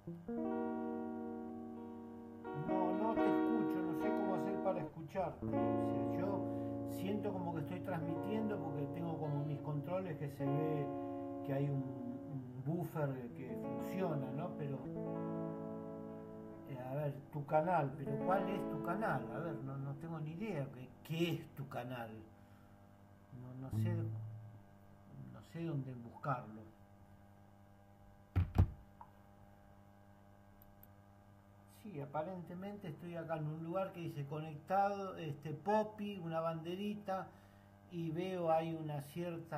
No, no te escucho, no sé cómo hacer para escucharte. O sea, yo siento como que estoy transmitiendo porque tengo como mis controles que se ve que hay un buffer que funciona, ¿no? Pero, a ver, tu canal, pero ¿cuál es tu canal? A ver, no, no tengo ni idea. ¿Qué es tu canal? No, no sé, no sé dónde buscarlo. Sí, aparentemente estoy acá en un lugar que dice conectado, Poppy, una banderita, y veo hay una cierta